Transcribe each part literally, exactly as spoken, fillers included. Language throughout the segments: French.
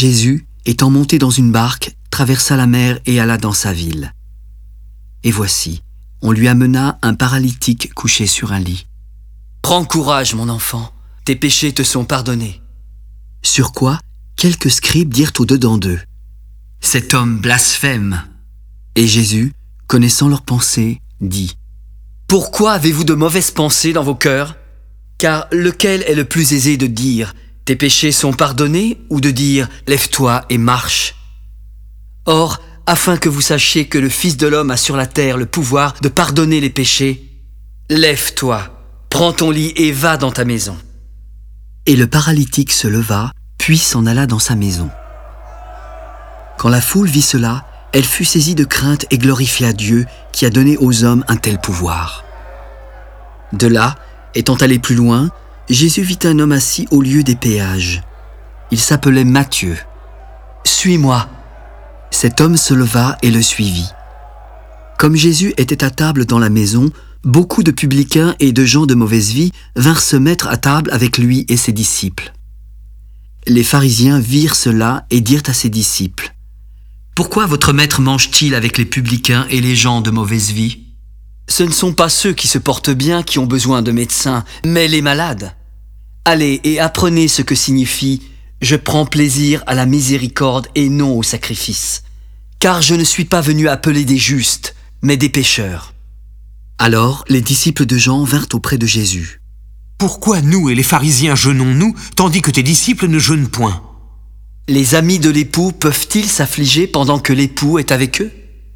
Jésus, étant monté dans une barque, traversa la mer et alla dans sa ville. Et voici, on lui amena un paralytique couché sur un lit. « Prends courage, mon enfant, tes péchés te sont pardonnés. » Sur quoi, quelques scribes dirent au-dedans d'eux: « Cet homme blasphème. » Et Jésus, connaissant leurs pensées, dit: « Pourquoi avez-vous de mauvaises pensées dans vos cœurs? Car lequel est le plus aisé de dire « Tes péchés sont pardonnés » ou de dire « Lève-toi et marche » ? Or, afin que vous sachiez que le Fils de l'homme a sur la terre le pouvoir de pardonner les péchés, lève-toi, prends ton lit et va dans ta maison. » Et le paralytique se leva, puis s'en alla dans sa maison. Quand la foule vit cela, elle fut saisie de crainte et glorifia Dieu qui a donné aux hommes un tel pouvoir. De là, étant allé plus loin, Jésus vit un homme assis au lieu des péages. Il s'appelait Matthieu. « Suis-moi » Cet homme se leva et le suivit. Comme Jésus était à table dans la maison, beaucoup de publicains et de gens de mauvaise vie vinrent se mettre à table avec lui et ses disciples. Les pharisiens virent cela et dirent à ses disciples: « Pourquoi votre maître mange-t-il avec les publicains et les gens de mauvaise vie ?» Ce ne sont pas ceux qui se portent bien qui ont besoin de médecins, mais les malades. Allez et apprenez ce que signifie « Je prends plaisir à la miséricorde et non au sacrifice ». Car je ne suis pas venu appeler des justes, mais des pécheurs. Alors les disciples de Jean vinrent auprès de Jésus. « Pourquoi nous et les pharisiens jeûnons-nous, tandis que tes disciples ne jeûnent point ?» Les amis de l'époux peuvent-ils s'affliger pendant que l'époux est avec eux?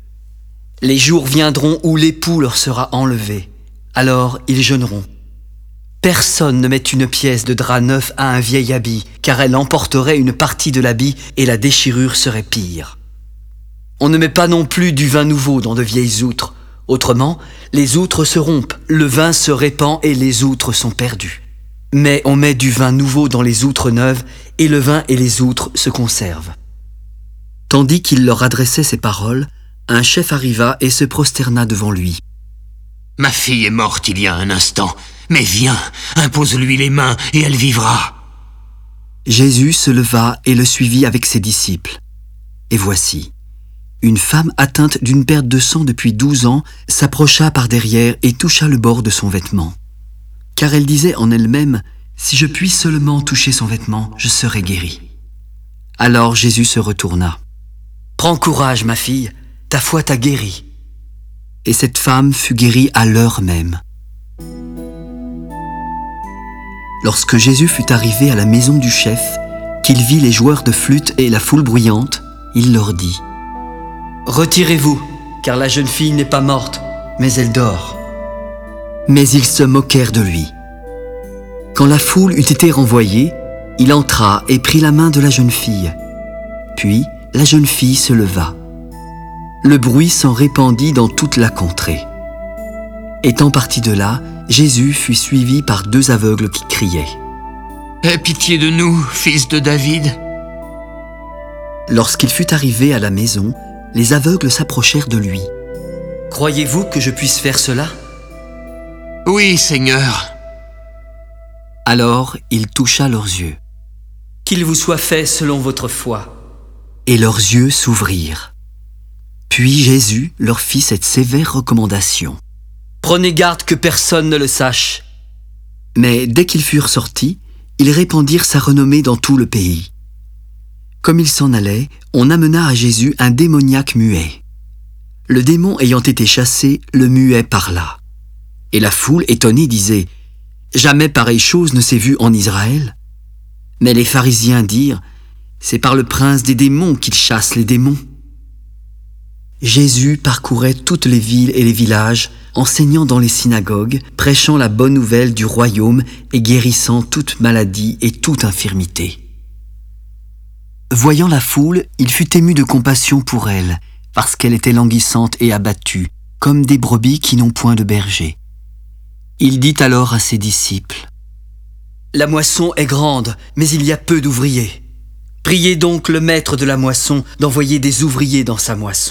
Les jours viendront où l'époux leur sera enlevé. Alors ils jeûneront. Personne ne met une pièce de drap neuf à un vieil habit, car elle emporterait une partie de l'habit et la déchirure serait pire. On ne met pas non plus du vin nouveau dans de vieilles outres. Autrement, les outres se rompent, le vin se répand et les outres sont perdues. Mais on met du vin nouveau dans les outres neuves et le vin et les outres se conservent. » Tandis qu'il leur adressait ces paroles, un chef arriva et se prosterna devant lui. « Ma fille est morte il y a un instant, mais viens, impose-lui les mains et elle vivra. » Jésus se leva et le suivit avec ses disciples. Et voici, une femme atteinte d'une perte de sang depuis douze ans s'approcha par derrière et toucha le bord de son vêtement. Car elle disait en elle-même: « Si je puis seulement toucher son vêtement, je serai guérie. » Alors Jésus se retourna. « Prends courage, ma fille, ta foi t'a guérie. » Et cette femme fut guérie à l'heure même. Lorsque Jésus fut arrivé à la maison du chef, qu'il vit les joueurs de flûte et la foule bruyante, il leur dit: « Retirez-vous, car la jeune fille n'est pas morte, mais elle dort. » Mais ils se moquèrent de lui. Quand la foule eut été renvoyée, il entra et prit la main de la jeune fille. Puis la jeune fille se leva. Le bruit s'en répandit dans toute la contrée. Étant parti de là, Jésus fut suivi par deux aveugles qui criaient: « Aie pitié de nous, fils de David !» Lorsqu'il fut arrivé à la maison, les aveugles s'approchèrent de lui. « Croyez-vous que je puisse faire cela ?» « Oui, Seigneur. » Alors il toucha leurs yeux. « Qu'il vous soit fait selon votre foi. » Et leurs yeux s'ouvrirent. Puis Jésus leur fit cette sévère recommandation: « Prenez garde que personne ne le sache. » Mais dès qu'ils furent sortis, ils répandirent sa renommée dans tout le pays. Comme ils s'en allaient, on amena à Jésus un démoniaque muet. Le démon ayant été chassé, le muet parla. Et la foule, étonnée, disait: « Jamais pareille chose ne s'est vue en Israël. » Mais les pharisiens dirent: « C'est par le prince des démons qu'il chasse les démons. » Jésus parcourait toutes les villes et les villages, enseignant dans les synagogues, prêchant la bonne nouvelle du royaume et guérissant toute maladie et toute infirmité. Voyant la foule, il fut ému de compassion pour elle, parce qu'elle était languissante et abattue, comme des brebis qui n'ont point de berger. Il dit alors à ses disciples: « La moisson est grande, mais il y a peu d'ouvriers. Priez donc le maître de la moisson d'envoyer des ouvriers dans sa moisson. »